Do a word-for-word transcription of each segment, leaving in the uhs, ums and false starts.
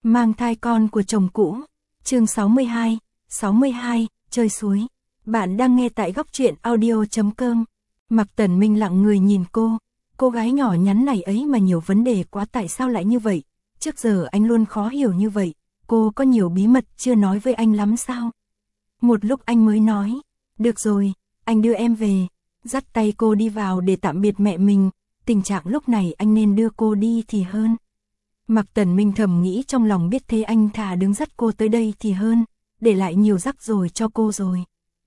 Mang thai con của chồng cũ. Chương sáu mươi hai, sáu mươi hai, chơi suối. Bạn đang nghe tại góc truyện audio.com. Mạc Tần Minh lặng người nhìn cô. Cô gái nhỏ nhắn này ấy mà nhiều vấn đề quá, tại sao lại như vậy? Trước giờ anh luôn khó hiểu như vậy. Cô có nhiều bí mật chưa nói với anh lắm sao? Một lúc anh mới nói. Được rồi, anh đưa em về. Dắt tay cô đi vào để tạm biệt mẹ mình. Tình trạng lúc này anh nên đưa cô đi thì hơn. Mạc Tần Minh thầm nghĩ trong lòng, biết thế anh thà đứng dắt cô tới đây thì hơn, để lại nhiều rắc rối cho cô rồi.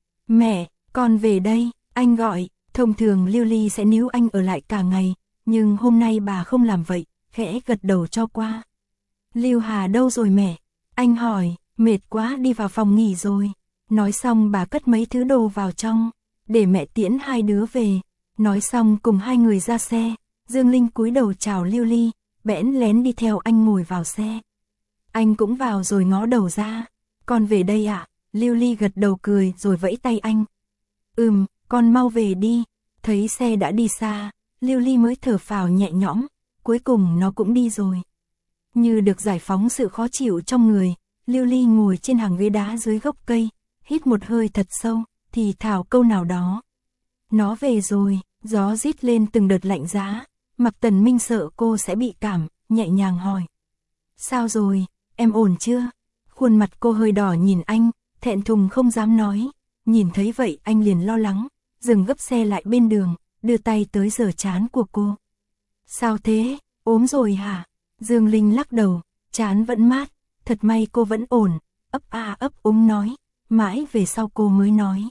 Mẹ, con về đây, anh gọi. Thông thường Lưu Ly sẽ níu anh ở lại cả ngày, nhưng hôm nay bà không làm vậy, khẽ gật đầu cho qua. Lưu Hà đâu rồi mẹ? Anh hỏi. Mệt quá, đi vào phòng nghỉ rồi. Nói xong bà cất mấy thứ đồ vào trong, để mẹ tiễn hai đứa về. Nói xong cùng hai người ra xe. Dương Linh cúi đầu chào Lưu Ly, bẽn lén đi theo anh ngồi vào xe. Anh cũng vào rồi ngó đầu ra. Con về đây ạ? À? Lưu Ly gật đầu cười rồi vẫy tay anh. Ừm, con mau về đi. Thấy xe đã đi xa, Lưu Ly mới thở phào nhẹ nhõm, cuối cùng nó cũng đi rồi. Như được giải phóng sự khó chịu trong người, Lưu Ly ngồi trên hàng ghế đá dưới gốc cây, hít một hơi thật sâu, thì thào câu nào đó. Nó về rồi. Gió rít lên từng đợt lạnh giá. Mạc Tần Minh sợ cô sẽ bị cảm, nhẹ nhàng hỏi. Sao rồi, em ổn chưa? Khuôn mặt cô hơi đỏ nhìn anh, thẹn thùng không dám nói. Nhìn thấy vậy anh liền lo lắng, dừng gấp xe lại bên đường, đưa tay tới giở trán của cô. Sao thế, ốm rồi hả? Dương Linh lắc đầu, trán vẫn mát, thật may cô vẫn ổn, ấp a ấp úng nói. Mãi về sau cô mới nói.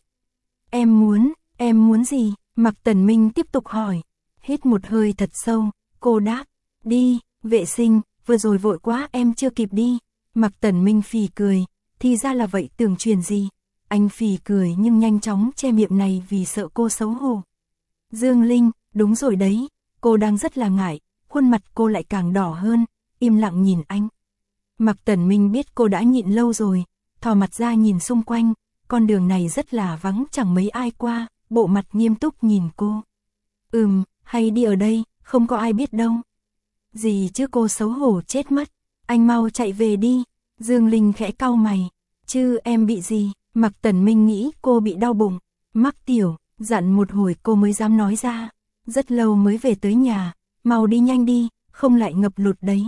Em muốn, em muốn gì? Mạc Tần Minh tiếp tục hỏi. Hít một hơi thật sâu, cô đáp. Đi, vệ sinh, vừa rồi vội quá em chưa kịp đi. Mạc Tần Minh phì cười, thì ra là vậy, tưởng truyền gì. Anh phì cười nhưng nhanh chóng che miệng này vì sợ cô xấu hổ. Dương Linh, đúng rồi đấy, cô đang rất là ngại, khuôn mặt cô lại càng đỏ hơn, im lặng nhìn anh. Mạc Tần Minh biết cô đã nhịn lâu rồi, thò mặt ra nhìn xung quanh, con đường này rất là vắng, chẳng mấy ai qua, bộ mặt nghiêm túc nhìn cô. Ừm, hay đi ở đây, không có ai biết đâu. Gì chứ, cô xấu hổ chết mất. Anh mau chạy về đi. Dương Linh khẽ cau mày. Chứ em bị gì? Mạc Tần Minh nghĩ cô bị đau bụng, mắc tiểu, dặn một hồi cô mới dám nói ra. Rất lâu mới về tới nhà, mau đi nhanh đi, không lại ngập lụt đấy.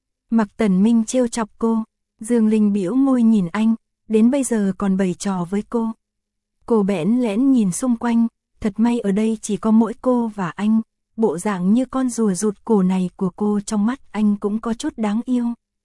Mạc Tần Minh trêu chọc cô. Dương Linh bĩu môi nhìn anh, đến bây giờ còn bày trò với cô. Cô bẽn lẽn nhìn xung quanh, thật may ở đây chỉ có mỗi cô và anh. Bộ dạng như con rùa rụt cổ này của cô trong mắt anh cũng có chút đáng yêu.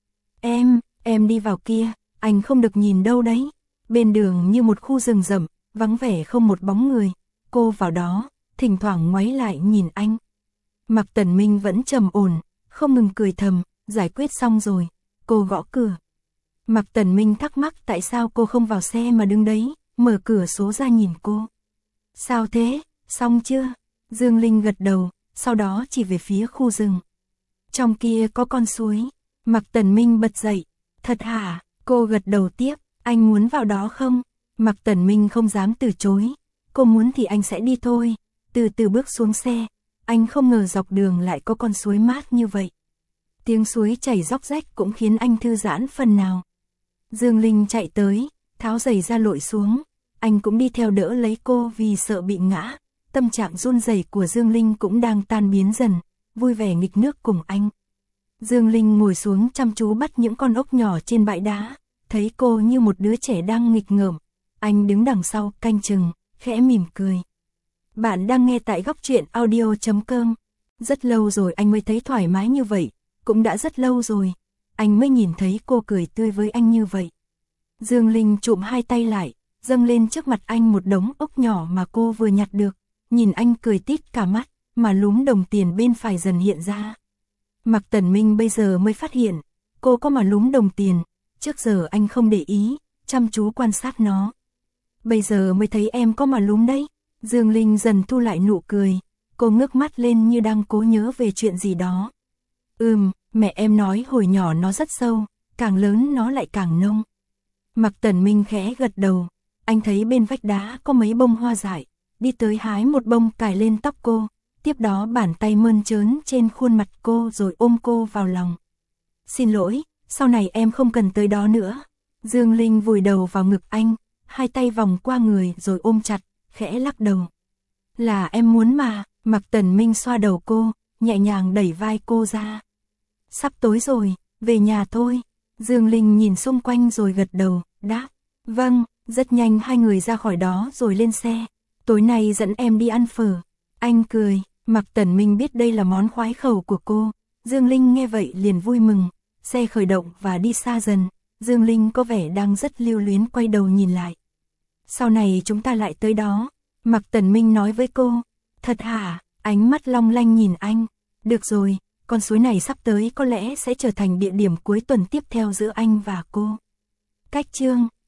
Em, em đi vào kia, anh không được nhìn đâu đấy. Bên đường như một khu rừng rậm, vắng vẻ không một bóng người. Cô vào đó, thỉnh thoảng ngoáy lại nhìn anh. Mạc Tần Minh vẫn trầm ổn, không ngừng cười thầm, giải quyết xong rồi. Cô gõ cửa. Mạc Tần Minh thắc mắc tại sao cô không vào xe mà đứng đấy, mở cửa sổ ra nhìn cô. Sao thế, xong chưa? Dương Linh gật đầu, sau đó chỉ về phía khu rừng. Trong kia có con suối. Mạc Tần Minh bật dậy. Thật hả? Cô gật đầu tiếp. Anh muốn vào đó không? Mạc Tần Minh không dám từ chối. Cô muốn thì anh sẽ đi thôi. Từ từ bước xuống xe. Anh không ngờ dọc đường lại có con suối mát như vậy. Tiếng suối chảy róc rách cũng khiến anh thư giãn phần nào. Dương Linh chạy tới, tháo giày ra lội xuống. Anh cũng đi theo đỡ lấy cô vì sợ bị ngã. Tâm trạng run rẩy của Dương Linh cũng đang tan biến dần, vui vẻ nghịch nước cùng anh. Dương Linh ngồi xuống chăm chú bắt những con ốc nhỏ trên bãi đá, thấy cô như một đứa trẻ đang nghịch ngợm. Anh đứng đằng sau canh chừng, khẽ mỉm cười. Bạn đang nghe tại góc truyện audio.com. Rất lâu rồi anh mới thấy thoải mái như vậy, cũng đã rất lâu rồi, anh mới nhìn thấy cô cười tươi với anh như vậy. Dương Linh chụm hai tay lại, dâng lên trước mặt anh một đống ốc nhỏ mà cô vừa nhặt được. Nhìn anh cười tít cả mắt, mà lúm đồng tiền bên phải dần hiện ra. Mạc Tần Minh bây giờ mới phát hiện, cô có mà lúm đồng tiền, trước giờ anh không để ý, chăm chú quan sát nó. Bây giờ mới thấy em có mà lúm đấy. Dương Linh dần thu lại nụ cười, cô ngước mắt lên như đang cố nhớ về chuyện gì đó. Ừm, mẹ em nói hồi nhỏ nó rất sâu, càng lớn nó lại càng nông. Mạc Tần Minh khẽ gật đầu, anh thấy bên vách đá có mấy bông hoa dại. Đi tới hái một bông cài lên tóc cô, tiếp đó bàn tay mơn trớn trên khuôn mặt cô rồi ôm cô vào lòng. Xin lỗi, Sau này em không cần tới đó nữa. Dương Linh vùi đầu vào ngực anh, hai tay vòng qua người rồi ôm chặt, khẽ lắc đầu. Là em muốn mà. Mạc Tần Minh xoa đầu cô, nhẹ nhàng đẩy vai cô ra. Sắp tối rồi, về nhà thôi. Dương Linh nhìn xung quanh rồi gật đầu, đáp. Vâng, rất nhanh hai người ra khỏi đó rồi lên xe. Tối nay dẫn em đi ăn phở. Anh cười, Mạc Tần Minh biết đây là món khoái khẩu của cô. Dương Linh nghe vậy liền vui mừng. Xe khởi động và đi xa dần. Dương Linh có vẻ đang rất lưu luyến quay đầu nhìn lại. Sau này chúng ta lại tới đó. Mạc Tần Minh nói với cô. Thật hả? Ánh mắt long lanh nhìn anh. Được rồi, con suối này sắp tới có lẽ sẽ trở thành địa điểm cuối tuần tiếp theo giữa anh và cô. Cách chương